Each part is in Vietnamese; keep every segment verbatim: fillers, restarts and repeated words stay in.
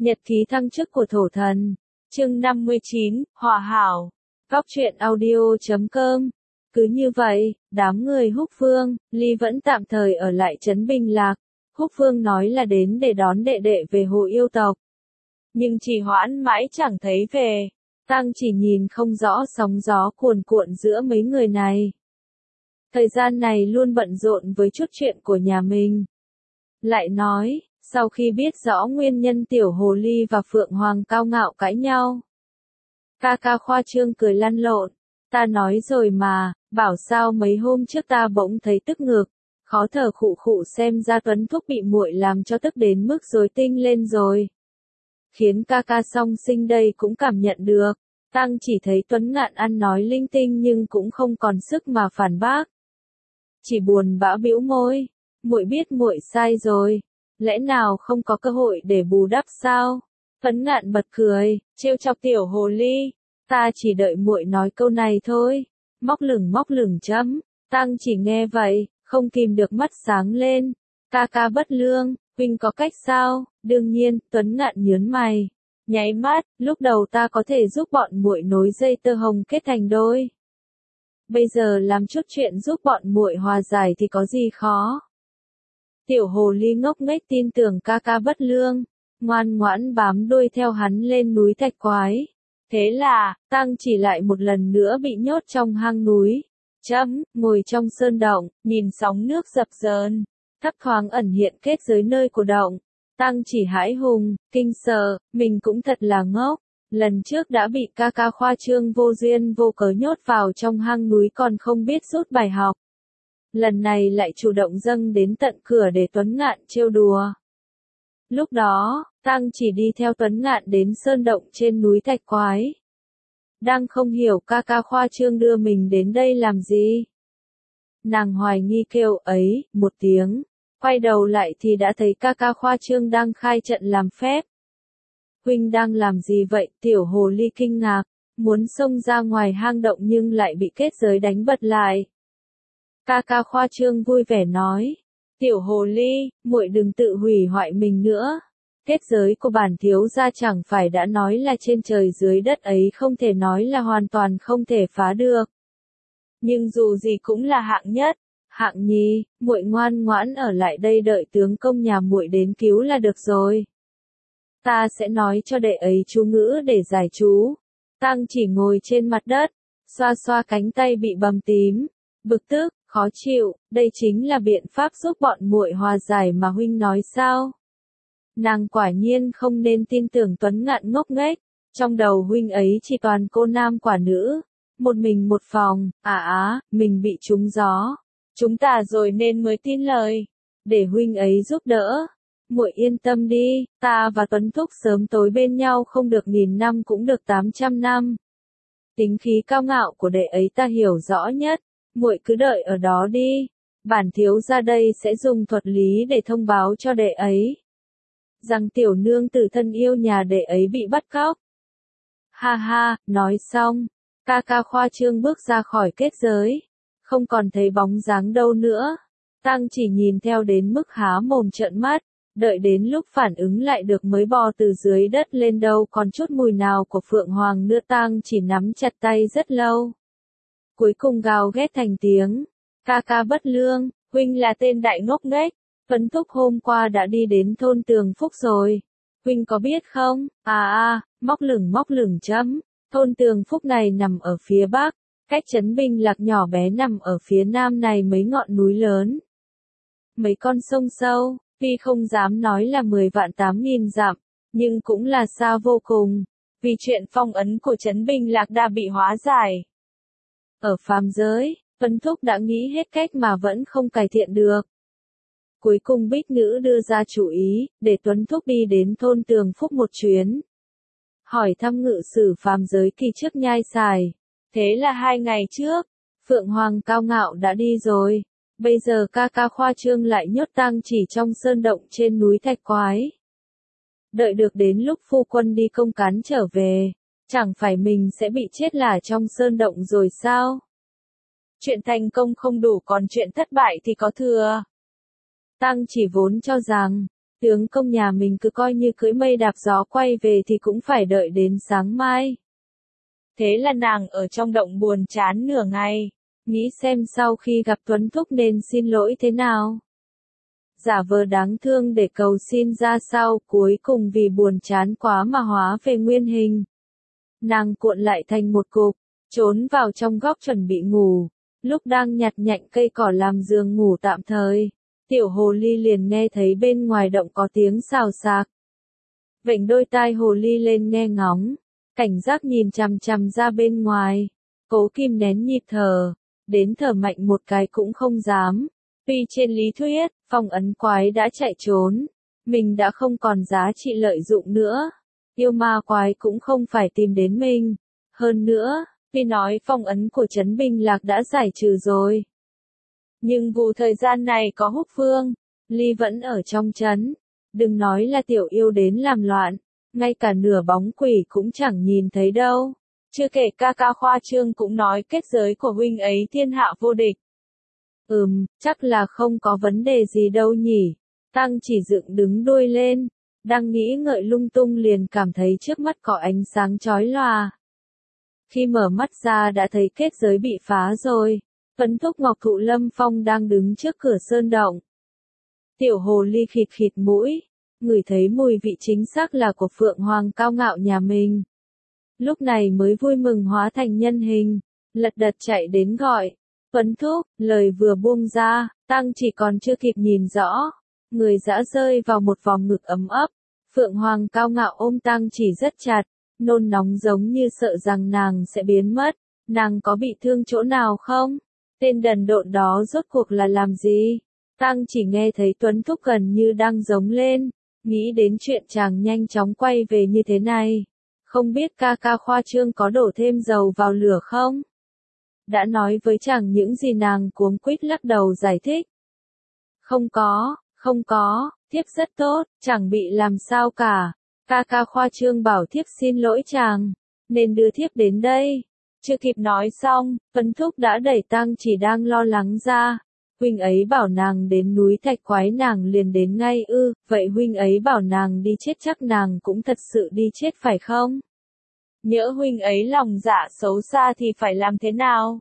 Nhật ký thăng chức của thổ thần. Chương năm mươi chín, Hòa hảo. Góc truyện audio chấm com. Cứ như vậy, đám người Húc Vương, Ly vẫn tạm thời ở lại trấn Bình Lạc. Húc Vương nói là đến để đón đệ đệ về Hồ Yêu tộc. Nhưng trì hoãn mãi chẳng thấy về. Tăng chỉ nhìn không rõ sóng gió cuồn cuộn giữa mấy người này. Thời gian này luôn bận rộn với chút chuyện của nhà mình. Lại nói, sau khi biết rõ nguyên nhân Tiểu Hồ Ly và Phượng Hoàng cao ngạo cãi nhau, ca ca khoa trương cười lăn lộn. Ta nói rồi mà, bảo sao mấy hôm trước ta bỗng thấy tức ngực, khó thở khụ khụ, xem ra Tuấn Thúc bị muội làm cho tức đến mức rối tinh lên rồi. Khiến ca ca song sinh đây cũng cảm nhận được. Tăng chỉ thấy Tuấn Ngạn ăn nói linh tinh nhưng cũng không còn sức mà phản bác. Chỉ buồn bã bĩu môi, muội biết muội sai rồi, lẽ nào không có cơ hội để bù đắp sao? Tuấn Ngạn bật cười, trêu chọc Tiểu Hồ Ly, ta chỉ đợi muội nói câu này thôi. Móc lửng móc lửng chấm. Tăng chỉ nghe vậy, không kìm được mắt sáng lên. Ca ca bất lương, huynh có cách sao? Đương nhiên, Tuấn Ngạn nhớn mày, nháy mắt, lúc đầu ta có thể giúp bọn muội nối dây tơ hồng kết thành đôi. Bây giờ làm chút chuyện giúp bọn muội hòa giải thì có gì khó. Tiểu Hồ Ly ngốc nghếch tin tưởng ca ca bất lương, ngoan ngoãn bám đuôi theo hắn lên núi Thạch Quái. Thế là, Tăng chỉ lại một lần nữa bị nhốt trong hang núi. Chấm, ngồi trong sơn động, nhìn sóng nước dập dờn, thấp thoáng ẩn hiện kết giới nơi của động. Tăng chỉ hãi hùng, kinh sợ, mình cũng thật là ngốc. Lần trước đã bị ca ca khoa trương vô duyên vô cớ nhốt vào trong hang núi còn không biết rút bài học. Lần này lại chủ động dâng đến tận cửa để Tuấn Ngạn trêu đùa. Lúc đó, Tăng chỉ đi theo Tuấn Ngạn đến sơn động trên núi Thạch Quái. Đang không hiểu ca ca khoa trương đưa mình đến đây làm gì. Nàng hoài nghi kêu ấy, một tiếng. Quay đầu lại thì đã thấy ca ca khoa trương đang khai trận làm phép. Huynh đang làm gì vậy? Tiểu Hồ Ly kinh ngạc, muốn xông ra ngoài hang động nhưng lại bị kết giới đánh bật lại. Ca ca khoa trương vui vẻ nói, Tiểu Hồ Ly, muội đừng tự hủy hoại mình nữa. Kết giới của bản thiếu gia chẳng phải đã nói là trên trời dưới đất ấy không thể nói là hoàn toàn không thể phá được. Nhưng dù gì cũng là hạng nhất, hạng nhì, muội ngoan ngoãn ở lại đây đợi tướng công nhà muội đến cứu là được rồi. Ta sẽ nói cho đệ ấy chú ngữ để giải chú. Tăng chỉ ngồi trên mặt đất, xoa xoa cánh tay bị bầm tím, bực tức, khó chịu, đây chính là biện pháp giúp bọn muội hòa giải mà huynh nói sao? Nàng quả nhiên không nên tin tưởng Tuấn Ngạn ngốc nghếch, trong đầu huynh ấy chỉ toàn cô nam quả nữ, một mình một phòng, à á, mình bị trúng gió, chúng ta rồi nên mới tin lời, để huynh ấy giúp đỡ. Muội yên tâm đi, ta và Tuấn Thúc sớm tối bên nhau không được nghìn năm cũng được tám trăm năm. Tính khí cao ngạo của đệ ấy ta hiểu rõ nhất, muội cứ đợi ở đó đi, bản thiếu gia đây sẽ dùng thuật lý để thông báo cho đệ ấy rằng tiểu nương tử thân yêu nhà đệ ấy bị bắt cóc. Ha ha, nói xong, ca ca khoa trương bước ra khỏi kết giới, không còn thấy bóng dáng đâu nữa. Tăng chỉ nhìn theo đến mức há mồm trợn mắt, đợi đến lúc phản ứng lại được mới bò từ dưới đất lên, đâu còn chút mùi nào của Phượng Hoàng nữa. Tăng chỉ nắm chặt tay rất lâu, cuối cùng gào ghét thành tiếng, ca ca bất lương, huynh là tên đại ngốc nghếch. Tuấn Thúc hôm qua đã đi đến thôn Tường Phúc rồi. Huynh có biết không? À à, móc lửng móc lửng chấm. Thôn Tường Phúc này nằm ở phía bắc, cách trấn Bình Lạc nhỏ bé nằm ở phía nam này mấy ngọn núi lớn, mấy con sông sâu, tuy không dám nói là mười vạn tám nghìn dặm, nhưng cũng là xa vô cùng, vì chuyện phong ấn của trấn Bình Lạc đã bị hóa giải. Ở phàm giới, Tuấn Thúc đã nghĩ hết cách mà vẫn không cải thiện được. Cuối cùng Bích Nữ đưa ra chủ ý, để Tuấn Thúc đi đến thôn Tường Phúc một chuyến. Hỏi thăm ngự sử phàm giới kỳ trước nhai xài. Thế là hai ngày trước, Phượng Hoàng cao ngạo đã đi rồi. Bây giờ ca ca khoa trương lại nhốt Tăng chỉ trong sơn động trên núi Thạch Quái. Đợi được đến lúc phu quân đi công cán trở về, chẳng phải mình sẽ bị chết là trong sơn động rồi sao? Chuyện thành công không đủ, còn chuyện thất bại thì có thừa. Tăng chỉ vốn cho rằng, Tướng công nhà mình cứ coi như cưỡi mây đạp gió quay về thì cũng phải đợi đến sáng mai. Thế là nàng ở trong động buồn chán nửa ngày, nghĩ xem sau khi gặp Tuấn Thúc nên xin lỗi thế nào. Giả vờ đáng thương để cầu xin ra sau, cuối cùng vì buồn chán quá mà hóa về nguyên hình. Nàng cuộn lại thành một cục, trốn vào trong góc chuẩn bị ngủ, lúc đang nhặt nhạnh cây cỏ làm giường ngủ tạm thời. Tiểu hồ ly liền nghe thấy bên ngoài động có tiếng xào xạc. Vểnh đôi tai hồ ly lên nghe ngóng, cảnh giác nhìn chằm chằm ra bên ngoài, cố kìm nén nhịp thở, đến thở mạnh một cái cũng không dám. Tuy trên lý thuyết, phong ấn quái đã chạy trốn, mình đã không còn giá trị lợi dụng nữa, yêu ma quái cũng không phải tìm đến mình. Hơn nữa, tuy nói phong ấn của Trấn Bình Lạc đã giải trừ rồi, nhưng vụ thời gian này có Húc Phương, Ly vẫn ở trong trấn. Đừng nói là tiểu yêu đến làm loạn, ngay cả nửa bóng quỷ cũng chẳng nhìn thấy đâu. Chưa kể ca ca khoa trương cũng nói kết giới của huynh ấy thiên hạ vô địch. Ừm, chắc là không có vấn đề gì đâu nhỉ. Tăng chỉ dựng đứng đuôi lên, đang nghĩ ngợi lung tung liền cảm thấy trước mắt có ánh sáng chói lòa. Khi mở mắt ra đã thấy kết giới bị phá rồi. Tuấn Thúc Ngọc Thụ Lâm Phong đang đứng trước cửa sơn động. Tiểu hồ ly khịt khịt mũi, ngửi thấy mùi vị chính xác là của Phượng Hoàng cao ngạo nhà mình. Lúc này mới vui mừng hóa thành nhân hình, lật đật chạy đến gọi. Tuấn Thúc, lời vừa buông ra, Tăng chỉ còn chưa kịp nhìn rõ. Người dã rơi vào một vòng ngực ấm ấp. Phượng Hoàng cao ngạo ôm Tăng chỉ rất chặt, nôn nóng giống như sợ rằng nàng sẽ biến mất. Nàng có bị thương chỗ nào không? Tên đần độn đó rốt cuộc là làm gì? Tăng chỉ nghe thấy Tuấn Thúc gần như đang giống lên, nghĩ đến chuyện chàng nhanh chóng quay về như thế này. Không biết ca ca khoa trương có đổ thêm dầu vào lửa không? Đã nói với chàng những gì nàng cuống quýt lắc đầu giải thích. Không có, không có, thiếp rất tốt, chẳng bị làm sao cả. Ca ca khoa trương bảo thiếp xin lỗi chàng, nên đưa thiếp đến đây. Chưa kịp nói xong, Tuấn Thúc đã đẩy Tăng chỉ đang lo lắng ra. Huynh ấy bảo nàng đến núi Thạch Quái nàng liền đến ngay ư, vậy huynh ấy bảo nàng đi chết chắc nàng cũng thật sự đi chết phải không? Nhỡ huynh ấy lòng dạ xấu xa thì phải làm thế nào?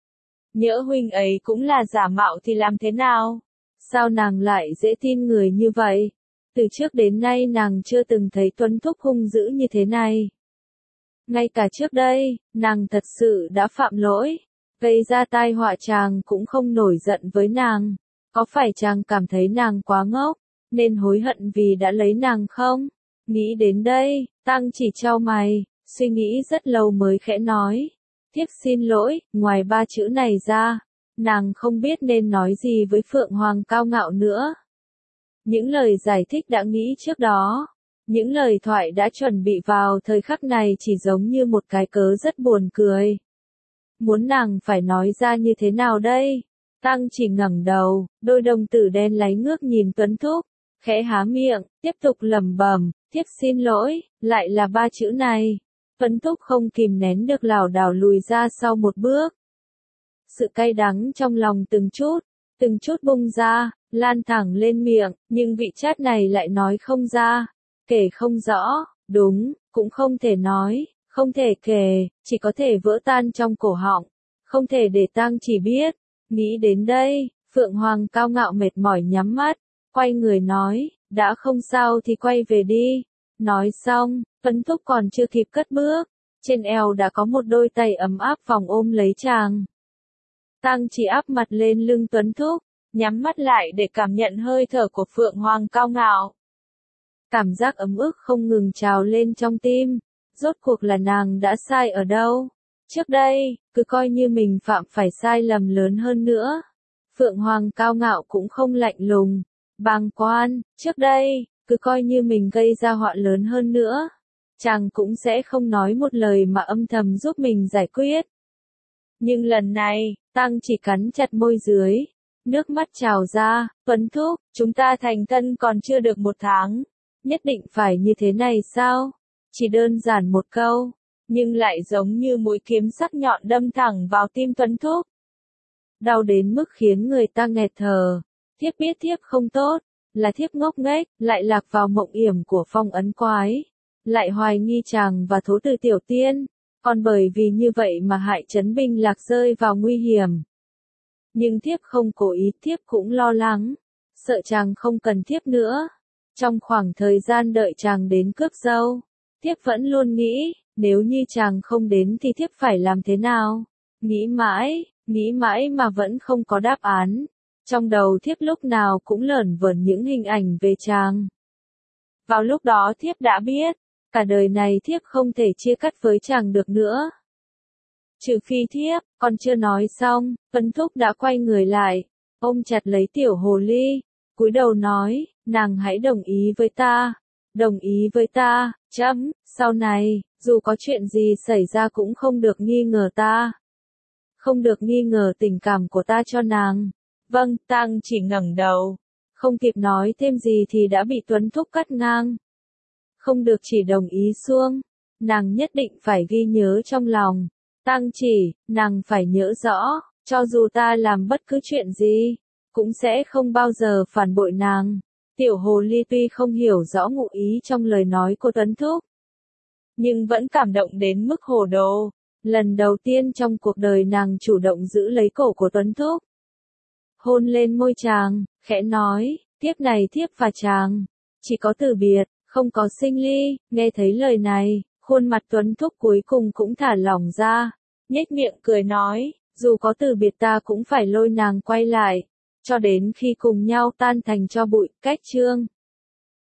Nhỡ huynh ấy cũng là giả mạo thì làm thế nào? Sao nàng lại dễ tin người như vậy? Từ trước đến nay nàng chưa từng thấy Tuấn Thúc hung dữ như thế này. Ngay cả trước đây, nàng thật sự đã phạm lỗi, gây ra tai họa chàng cũng không nổi giận với nàng. Có phải chàng cảm thấy nàng quá ngốc, nên hối hận vì đã lấy nàng không? Nghĩ đến đây, Tăng chỉ chau mày, suy nghĩ rất lâu mới khẽ nói. Thiếp xin lỗi, ngoài ba chữ này ra, nàng không biết nên nói gì với Phượng Hoàng cao ngạo nữa. Những lời giải thích đã nghĩ trước đó. Những lời thoại đã chuẩn bị vào thời khắc này chỉ giống như một cái cớ rất buồn cười. Muốn nàng phải nói ra như thế nào đây? Tăng chỉ ngẩng đầu, đôi đồng tử đen láy ngước nhìn Tuấn Thúc, khẽ há miệng, tiếp tục lẩm bẩm, thiếp xin lỗi, lại là ba chữ này. Tuấn Thúc không kìm nén được lảo đảo lùi ra sau một bước. Sự cay đắng trong lòng từng chút, từng chút bung ra, lan thẳng lên miệng, nhưng vị chát này lại nói không ra. Kể không rõ, đúng, cũng không thể nói, không thể kể, chỉ có thể vỡ tan trong cổ họng, không thể để Tăng chỉ biết. Nghĩ đến đây, Phượng Hoàng cao ngạo mệt mỏi nhắm mắt, quay người nói, đã không sao thì quay về đi. Nói xong, Tuấn Thúc còn chưa kịp cất bước, trên eo đã có một đôi tay ấm áp vòng ôm lấy chàng. Tăng chỉ áp mặt lên lưng Tuấn Thúc, nhắm mắt lại để cảm nhận hơi thở của Phượng Hoàng cao ngạo. Cảm giác ấm ức không ngừng trào lên trong tim, rốt cuộc là nàng đã sai ở đâu? Trước đây, cứ coi như mình phạm phải sai lầm lớn hơn nữa. Phượng Hoàng cao ngạo cũng không lạnh lùng, bàng quan, trước đây, cứ coi như mình gây ra họa lớn hơn nữa. Chàng cũng sẽ không nói một lời mà âm thầm giúp mình giải quyết. Nhưng lần này, Tăng chỉ cắn chặt môi dưới, nước mắt trào ra, Tuấn Thúc, chúng ta thành thân còn chưa được một tháng. Nhất định phải như thế này sao? Chỉ đơn giản một câu, nhưng lại giống như mũi kiếm sắc nhọn đâm thẳng vào tim Tuấn Thúc. Đau đến mức khiến người ta nghẹt thở. Thiếp biết thiếp không tốt, là thiếp ngốc nghếch, lại lạc vào mộng yểm của phong ấn quái, lại hoài nghi chàng và thố từ tiểu tiên, còn bởi vì như vậy mà hại Trấn Binh Lạc rơi vào nguy hiểm. Nhưng thiếp không cố ý, thiếp cũng lo lắng, sợ chàng không cần thiếp nữa. Trong khoảng thời gian đợi chàng đến cướp dâu, thiếp vẫn luôn nghĩ, nếu như chàng không đến thì thiếp phải làm thế nào? Nghĩ mãi, nghĩ mãi mà vẫn không có đáp án. Trong đầu thiếp lúc nào cũng lởn vởn những hình ảnh về chàng. Vào lúc đó thiếp đã biết, cả đời này thiếp không thể chia cắt với chàng được nữa. Trừ phi thiếp, còn chưa nói xong, Tuấn Thúc đã quay người lại, ôm chặt lấy tiểu hồ ly, cúi đầu nói, nàng hãy đồng ý với ta, đồng ý với ta, chấm, sau này, dù có chuyện gì xảy ra cũng không được nghi ngờ ta. Không được nghi ngờ tình cảm của ta cho nàng. Vâng, Tang chỉ ngẩng đầu, không kịp nói thêm gì thì đã bị Tuấn Thúc cắt ngang. Không được chỉ đồng ý xuông, nàng nhất định phải ghi nhớ trong lòng. Tang chỉ, nàng phải nhớ rõ, cho dù ta làm bất cứ chuyện gì, cũng sẽ không bao giờ phản bội nàng. Tiểu hồ ly tuy không hiểu rõ ngụ ý trong lời nói của Tuấn Thúc, nhưng vẫn cảm động đến mức hồ đồ. Lần đầu tiên trong cuộc đời nàng chủ động giữ lấy cổ của Tuấn Thúc, hôn lên môi chàng, khẽ nói, tiếp này thiếp và chàng, chỉ có từ biệt, không có sinh ly. Nghe thấy lời này, khuôn mặt Tuấn Thúc cuối cùng cũng thả lỏng ra, nhếch miệng cười nói, dù có từ biệt ta cũng phải lôi nàng quay lại, cho đến khi cùng nhau tan thành tro bụi. Cách chương